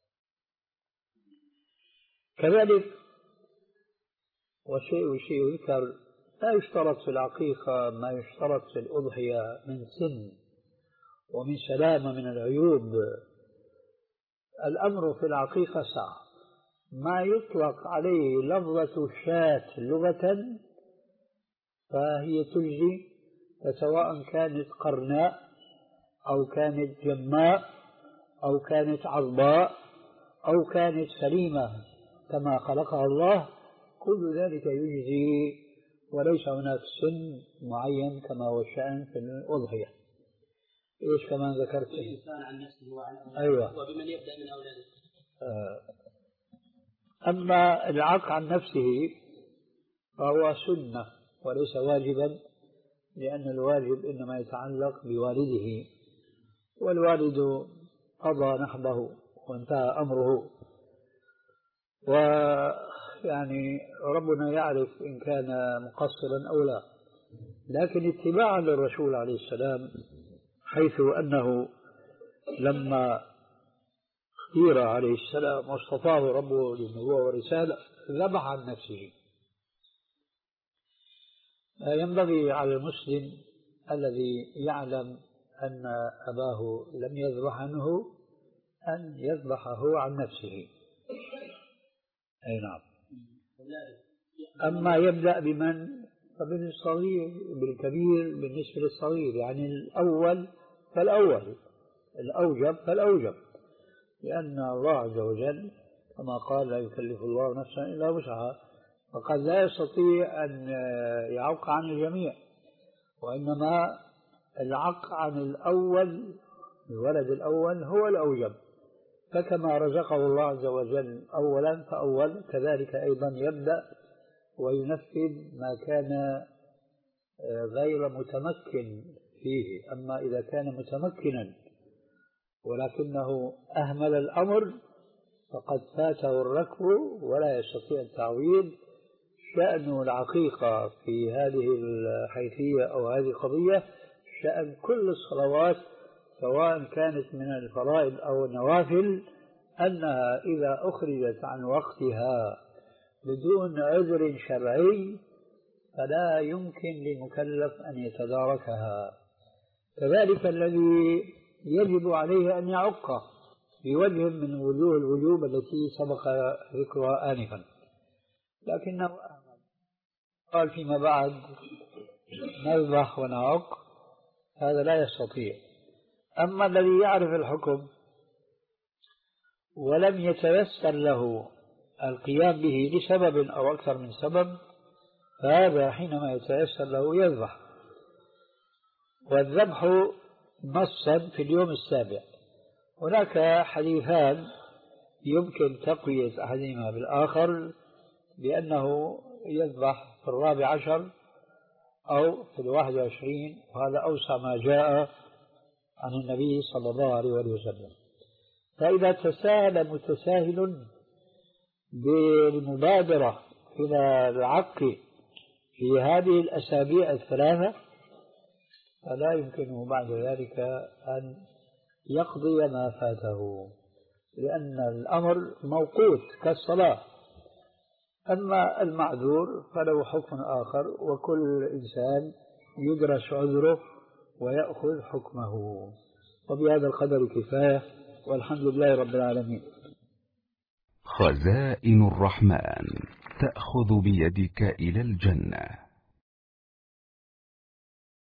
كذلك وشيء شيء يذكر لا يشترط في العقيقة ما يشترط في الأضحية من سن ومن سلامة من العيوب. الأمر في العقيقة صعب، ما يطلق عليه لفظة شاة لغة فهي تجزي، فسواء كانت قرناء أو كانت جماء أو كانت عضباء أو كانت سليمة كما خلقها الله، كل ذلك يجزي وليس هناك سن معين كما هو الشأن في الأضحية. إيش كمان ذكرت؟ الإنسان عن نفسه وعن أولاده. أيوة. وبمن يبدأ من أولاده. أما العق عن نفسه فهو سنة وليس واجبا، لأن الواجب إنما يتعلق بوالده، والوالد قضى نحبه وانتهى أمره، ويعني ربنا يعرف إن كان مقصرا أو لا. لكن اتباعا للرسول عليه السلام، حيث أنه لما اختير عليه السلام واصطفاه ربه للنبوة والرسالة ذبح عن نفسه. ينبغي على المسلم الذي يعلم أن أباه لم يذبح عنه أن يذبحه عن نفسه. أي نعم. أما يبدأ بمن؟ فمن الصغير بالكبير بالنسبة للصغير، يعني الأول فالأول، الأوجب فالأوجب، لأن الله عز وجل كما قال لا يكلف الله نفسا إلا وسعها، فقد لا يستطيع أن يعق عن الجميع، وإنما العق عن الأول الولد الأول هو الأوجب. فكما رزقه الله عز وجل أولا فأول، كذلك أيضا يبدأ وينفذ ما كان غير متمكن فيه. أما إذا كان متمكنا ولكنه أهمل الأمر فقد فاته الركب ولا يستطيع التعويض. شأن العقيقة في هذه الحيثية أو هذه القضية شأن كل الصلوات سواء كانت من الفرائض أو النوافل، أنها إذا أخرجت عن وقتها بدون عذر شرعي فلا يمكن للمكلف أن يتداركها. كذلك الذي يجب عليه أن يعق بوجه من وجوه الوجوب التي سبق ذكرها آنفا، لكنه قال فيما بعد نذبح ونعق، هذا لا يستطيع. أما الذي يعرف الحكم ولم يتيسر له القيام به لسبب أو أكثر من سبب، فهذا حينما يتيسر له يذبح. والذبح نصا في اليوم السابع. هناك حديثان يمكن تقوية أحدهما بالآخر، بأنه يذبح في الرابع عشر أو في الواحد وعشرين، وهذا أوسع ما جاء عن النبي صلى الله عليه وسلم. فإذا تساهل متساهل بالمبادرة إلى العق في هذه الأسابيع الثلاثة فلا يمكنه بعد ذلك أن يقضي ما فاته، لأن الأمر موقوت كالصلاة. أما المعذور فله حكم آخر، وكل إنسان يدرس عذره ويأخذ حكمه. وبهذا القدر كفاية، والحمد لله رب العالمين. خزائن الرحمن تأخذ بيدك إلى الجنة.